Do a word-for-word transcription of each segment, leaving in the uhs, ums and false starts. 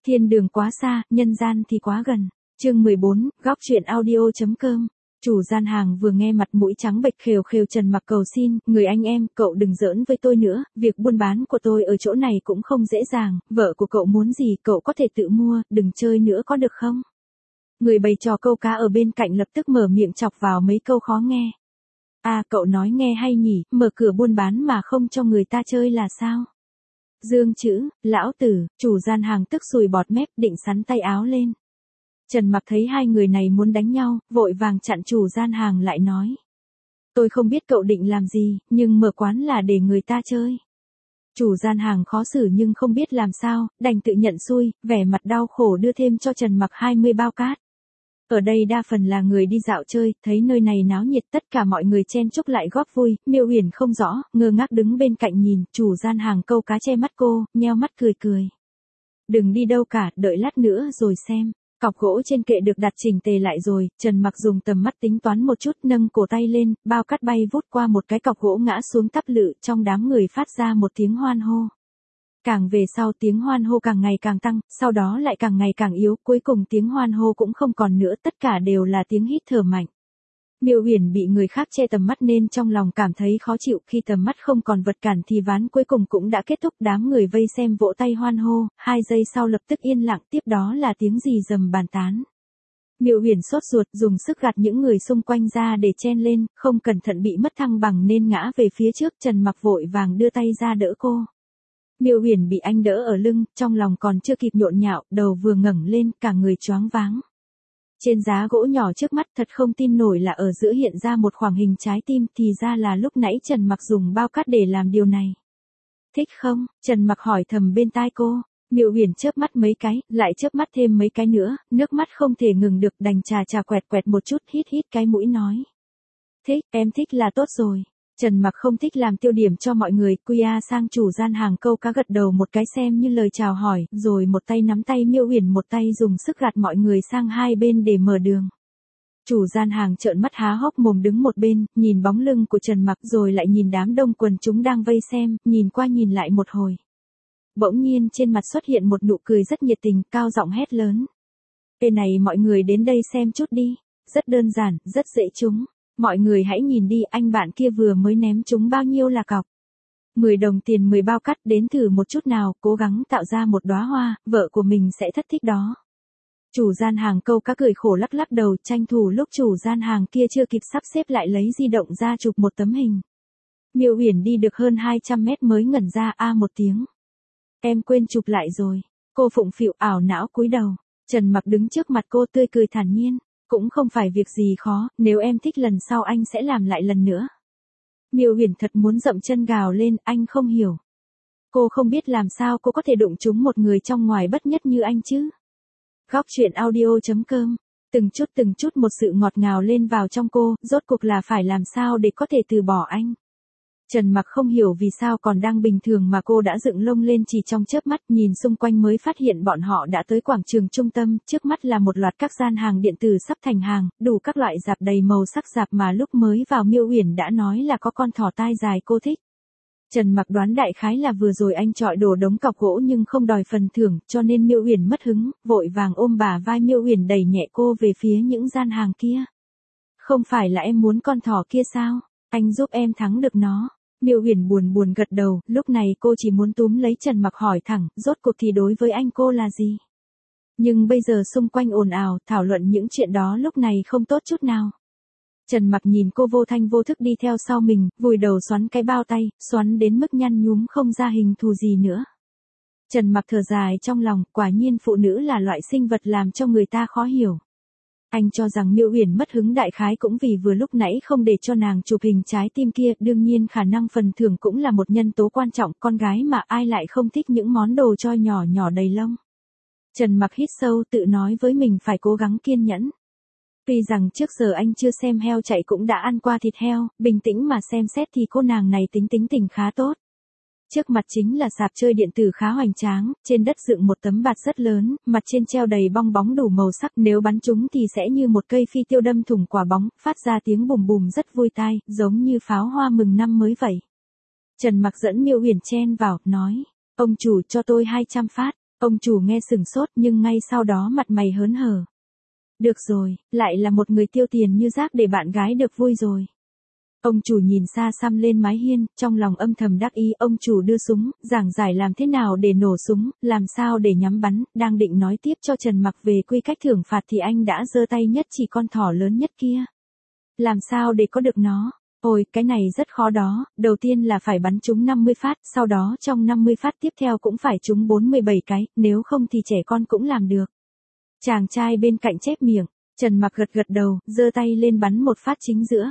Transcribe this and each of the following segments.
Thiên đường quá xa, nhân gian thì quá gần. Chương mười bốn, góc truyện audio.com. Chủ gian hàng vừa nghe mặt mũi trắng bệch khều khều Trần Mặc cầu xin, người anh em, cậu đừng giỡn với tôi nữa, việc buôn bán của tôi ở chỗ này cũng không dễ dàng, vợ của cậu muốn gì cậu có thể tự mua, đừng chơi nữa có được không? Người bày trò câu cá ở bên cạnh lập tức mở miệng chọc vào mấy câu khó nghe. À cậu nói nghe hay nhỉ, mở cửa buôn bán mà không cho người ta chơi là sao? Dương chữ, lão tử, chủ gian hàng tức sùi bọt mép định sắn tay áo lên. Trần Mặc thấy hai người này muốn đánh nhau, vội vàng chặn chủ gian hàng lại nói. Tôi không biết cậu định làm gì, nhưng mở quán là để người ta chơi. Chủ gian hàng khó xử nhưng không biết làm sao, đành tự nhận xui, vẻ mặt đau khổ đưa thêm cho Trần Mặc hai mươi bao cát. Ở đây đa phần là người đi dạo chơi, thấy nơi này náo nhiệt tất cả mọi người chen chúc lại góp vui, Miêu Uyển không rõ, ngơ ngác đứng bên cạnh nhìn, chủ gian hàng câu cá che mắt cô, nheo mắt cười cười. Đừng đi đâu cả, đợi lát nữa rồi xem. Cọc gỗ trên kệ được đặt chỉnh tề lại rồi, Trần Mặc dùng tầm mắt tính toán một chút nâng cổ tay lên, bao cát bay vút qua một cái cọc gỗ ngã xuống tắp lự, trong đám người phát ra một tiếng hoan hô. Càng về sau tiếng hoan hô càng ngày càng tăng, sau đó lại càng ngày càng yếu, cuối cùng tiếng hoan hô cũng không còn nữa, tất cả đều là tiếng hít thở mạnh. Miêu Uyển bị người khác che tầm mắt nên trong lòng cảm thấy khó chịu, khi tầm mắt không còn vật cản thì ván cuối cùng cũng đã kết thúc, đám người vây xem vỗ tay hoan hô, hai giây sau lập tức yên lặng, tiếp đó là tiếng rì rầm bàn tán. Miêu Uyển sốt ruột dùng sức gạt những người xung quanh ra để chen lên, không cẩn thận bị mất thăng bằng nên ngã về phía trước, Trần Mặc vội vàng đưa tay ra đỡ cô. Miêu Uyển bị anh đỡ ở lưng, trong lòng còn chưa kịp nhộn nhạo, đầu vừa ngẩng lên, cả người choáng váng. Trên giá gỗ nhỏ trước mắt thật không tin nổi là ở giữa hiện ra một khoảng hình trái tim, thì ra là lúc nãy Trần Mặc dùng bao cát để làm điều này. Thích không? Trần Mặc hỏi thầm bên tai cô. Miêu Uyển chớp mắt mấy cái, lại chớp mắt thêm mấy cái nữa, nước mắt không thể ngừng được, đành chà chà quẹt quẹt một chút, hít hít cái mũi nói. Thích, em thích là tốt rồi. Trần Mặc không thích làm tiêu điểm cho mọi người, quy a sang chủ gian hàng câu cá gật đầu một cái xem như lời chào hỏi, rồi một tay nắm tay Miêu Uyển một tay dùng sức gạt mọi người sang hai bên để mở đường. Chủ gian hàng trợn mắt há hốc mồm đứng một bên, nhìn bóng lưng của Trần Mặc rồi lại nhìn đám đông quần chúng đang vây xem, nhìn qua nhìn lại một hồi. Bỗng nhiên trên mặt xuất hiện một nụ cười rất nhiệt tình, cao giọng hét lớn. Ê này mọi người đến đây xem chút đi, rất đơn giản, rất dễ trúng. Mọi người hãy nhìn đi, anh bạn kia vừa mới ném chúng bao nhiêu là cọc. mười đồng tiền mười bao cát, đến thử một chút nào, cố gắng tạo ra một đóa hoa, vợ của mình sẽ thất thích đó. Chủ gian hàng câu cá cười khổ lắc lắc đầu, tranh thủ lúc chủ gian hàng kia chưa kịp sắp xếp lại lấy di động ra chụp một tấm hình. Miêu Uyển đi được hơn hai trăm mét mới ngẩn ra a một tiếng. Em quên chụp lại rồi. Cô phụng phịu ảo não cúi đầu. Trần Mặc đứng trước mặt cô tươi cười thản nhiên. Cũng không phải việc gì khó, nếu em thích lần sau anh sẽ làm lại lần nữa. Miêu Uyển thật muốn dậm chân gào lên, anh không hiểu. Cô không biết làm sao cô có thể đụng trúng một người trong ngoài bất nhất như anh chứ. Góc truyện audio.com. Từng chút từng chút một sự ngọt ngào lên vào trong cô, rốt cuộc là phải làm sao để có thể từ bỏ anh. Trần Mặc không hiểu vì sao còn đang bình thường mà cô đã dựng lông lên chỉ trong chớp mắt, nhìn xung quanh mới phát hiện bọn họ đã tới quảng trường trung tâm, trước mắt là một loạt các gian hàng điện tử sắp thành hàng, đủ các loại rạp đầy màu sắc rạp mà lúc mới vào Miêu Uyển đã nói là có con thỏ tai dài cô thích. Trần Mặc đoán đại khái là vừa rồi anh chọi đổ đống cọc gỗ nhưng không đòi phần thưởng, cho nên Miêu Uyển mất hứng, vội vàng ôm bả vai Miêu Uyển đẩy nhẹ cô về phía những gian hàng kia. Không phải là em muốn con thỏ kia sao? Anh giúp em thắng được nó. Miêu Uyển buồn buồn gật đầu, lúc này cô chỉ muốn túm lấy Trần Mặc hỏi thẳng, rốt cuộc thì đối với anh cô là gì? Nhưng bây giờ xung quanh ồn ào, thảo luận những chuyện đó lúc này không tốt chút nào. Trần Mặc nhìn cô vô thanh vô thức đi theo sau mình, vùi đầu xoắn cái bao tay, xoắn đến mức nhăn nhúm không ra hình thù gì nữa. Trần Mặc thở dài trong lòng, quả nhiên phụ nữ là loại sinh vật làm cho người ta khó hiểu. Anh cho rằng Miêu Uyển mất hứng đại khái cũng vì vừa lúc nãy không để cho nàng chụp hình trái tim kia, đương nhiên khả năng phần thưởng cũng là một nhân tố quan trọng, con gái mà ai lại không thích những món đồ choi nhỏ nhỏ đầy lông. Trần Mặc hít sâu tự nói với mình phải cố gắng kiên nhẫn. Tuy rằng trước giờ anh chưa xem heo chạy cũng đã ăn qua thịt heo, bình tĩnh mà xem xét thì cô nàng này tính tính tình khá tốt. Trước mặt chính là sạp chơi điện tử khá hoành tráng, trên đất dựng một tấm bạt rất lớn, mặt trên treo đầy bong bóng đủ màu sắc, nếu bắn chúng thì sẽ như một cây phi tiêu đâm thủng quả bóng, phát ra tiếng bùm bùm rất vui tai, giống như pháo hoa mừng năm mới vậy. Trần Mặc dẫn Miêu Uyển chen vào, nói, ông chủ cho tôi hai trăm phát. Ông chủ nghe sửng sốt nhưng ngay sau đó mặt mày hớn hở. Được rồi, lại là một người tiêu tiền như rác để bạn gái được vui rồi. Ông chủ nhìn xa xăm lên mái hiên, trong lòng âm thầm đắc ý. Ông chủ đưa súng, giảng giải làm thế nào để nổ súng, làm sao để nhắm bắn, đang định nói tiếp cho Trần Mặc về quy cách thưởng phạt thì anh đã giơ tay nhất chỉ con thỏ lớn nhất kia. Làm sao để có được nó? Ôi, cái này rất khó đó, đầu tiên là phải bắn trúng năm mươi phát, sau đó trong năm mươi phát tiếp theo cũng phải trúng bốn mươi bảy cái, nếu không thì trẻ con cũng làm được. Chàng trai bên cạnh chép miệng, Trần Mặc gật gật đầu, giơ tay lên bắn một phát chính giữa.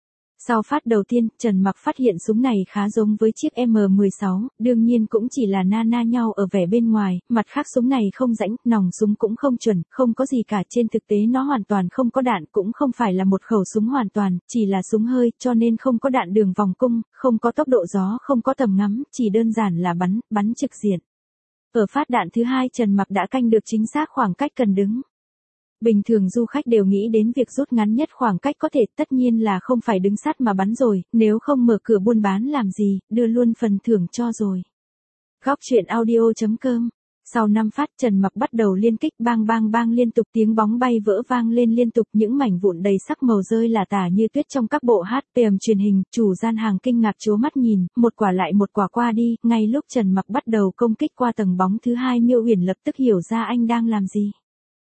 Sau phát đầu tiên, Trần Mặc phát hiện súng này khá giống với chiếc M mười sáu, đương nhiên cũng chỉ là na na nhau ở vẻ bên ngoài, mặt khác súng này không rãnh, nòng súng cũng không chuẩn, không có gì cả, trên thực tế nó hoàn toàn không có đạn, cũng không phải là một khẩu súng hoàn toàn, chỉ là súng hơi, cho nên không có đạn đường vòng cung, không có tốc độ gió, không có tầm ngắm, chỉ đơn giản là bắn, bắn trực diện. Ở phát đạn thứ hai Trần Mặc đã canh được chính xác khoảng cách cần đứng. Bình thường du khách đều nghĩ đến việc rút ngắn nhất khoảng cách có thể, tất nhiên là không phải đứng sát mà bắn rồi, nếu không mở cửa buôn bán làm gì, đưa luôn phần thưởng cho rồi. Góc truyện audio chấm com. Sau năm phát Trần Mặc bắt đầu liên kích, bang bang bang liên tục, tiếng bóng bay vỡ vang lên liên tục, những mảnh vụn đầy sắc màu rơi lả tả như tuyết trong các bộ hát pê em truyền hình. Chủ gian hàng kinh ngạc trố mắt nhìn, một quả lại một quả qua đi, ngay lúc Trần Mặc bắt đầu công kích qua tầng bóng thứ hai, Miêu Uyển lập tức hiểu ra anh đang làm gì.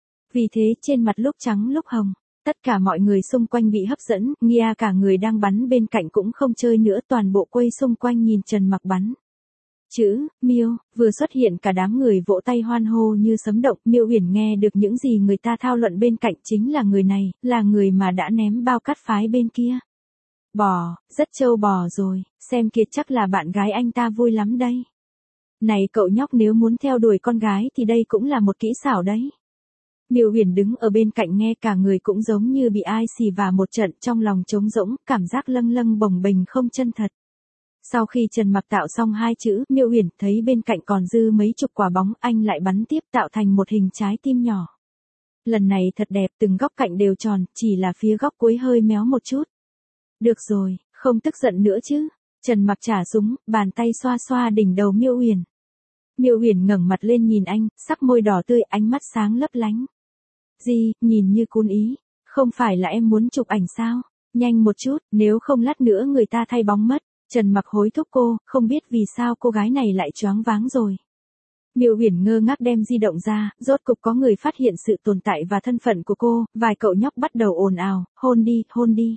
Vì thế trên mặt lúc trắng lúc hồng, tất cả mọi người xung quanh bị hấp dẫn, Nghia cả người đang bắn bên cạnh cũng không chơi nữa, toàn bộ quay xung quanh nhìn Trần Mặc bắn. Chữ Miêu vừa xuất hiện cả đám người vỗ tay hoan hô như sấm động. Miêu Uyển nghe được những gì người ta thao luận bên cạnh, chính là người này, là người mà đã ném bao cát phái bên kia. Bò, rất trâu bò rồi, xem kìa chắc là bạn gái anh ta vui lắm đây. Này cậu nhóc, nếu muốn theo đuổi con gái thì đây cũng là một kỹ xảo đấy. Miêu Uyển đứng ở bên cạnh nghe cả người cũng giống như bị ai xì vả một trận, trong lòng trống rỗng, cảm giác lâng lâng bồng bềnh không chân thật. Sau khi Trần Mặc tạo xong hai chữ Miêu Uyển, thấy bên cạnh còn dư mấy chục quả bóng, anh lại bắn tiếp tạo thành một hình trái tim nhỏ. Lần này thật đẹp, từng góc cạnh đều tròn, chỉ là phía góc cuối hơi méo một chút. Được rồi, không tức giận nữa chứ. Trần Mặc trả súng, bàn tay xoa xoa đỉnh đầu Miêu Uyển. Miêu Uyển ngẩng mặt lên nhìn anh, sắc môi đỏ tươi, ánh mắt sáng lấp lánh. Gì, nhìn như cún ý, không phải là em muốn chụp ảnh sao? Nhanh một chút, nếu không lát nữa người ta thay bóng mất. Trần Mặc hối thúc cô, không biết vì sao cô gái này lại choáng váng rồi. Miêu Uyển ngơ ngác đem di động ra, rốt cục có người phát hiện sự tồn tại và thân phận của cô, vài cậu nhóc bắt đầu ồn ào, hôn đi, hôn đi.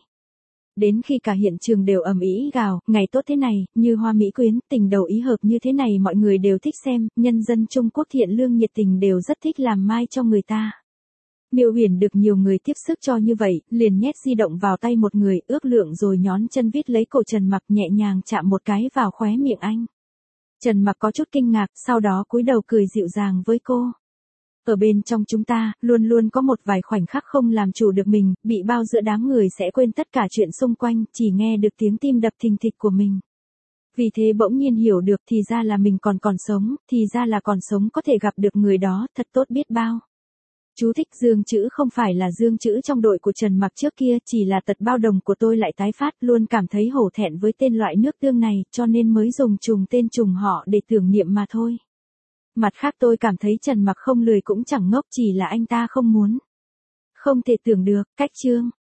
Đến khi cả hiện trường đều ầm ĩ gào, ngày tốt thế này, như hoa mỹ quyến, tình đầu ý hợp như thế này mọi người đều thích xem, nhân dân Trung Quốc thiện lương nhiệt tình đều rất thích làm mai cho người ta. Miêu Uyển được nhiều người tiếp sức cho như vậy, liền nhét di động vào tay một người, ước lượng rồi nhón chân vít lấy cổ Trần Mặc, nhẹ nhàng chạm một cái vào khóe miệng anh. Trần Mặc có chút kinh ngạc, sau đó cúi đầu cười dịu dàng với cô. Ở bên trong chúng ta, luôn luôn có một vài khoảnh khắc không làm chủ được mình, bị bao giữa đám người sẽ quên tất cả chuyện xung quanh, chỉ nghe được tiếng tim đập thình thịch của mình. Vì thế bỗng nhiên hiểu được thì ra là mình còn còn sống, thì ra là còn sống có thể gặp được người đó, thật tốt biết bao. Chú thích: Dương chữ không phải là Dương chữ trong đội của Trần Mặc trước kia, chỉ là tật bao đồng của tôi lại tái phát, luôn cảm thấy hổ thẹn với tên loại nước tương này, cho nên mới dùng trùng tên trùng họ để tưởng niệm mà thôi. Mặt khác tôi cảm thấy Trần Mặc không lười cũng chẳng ngốc, chỉ là anh ta không muốn. Không thể tưởng được, cách chương.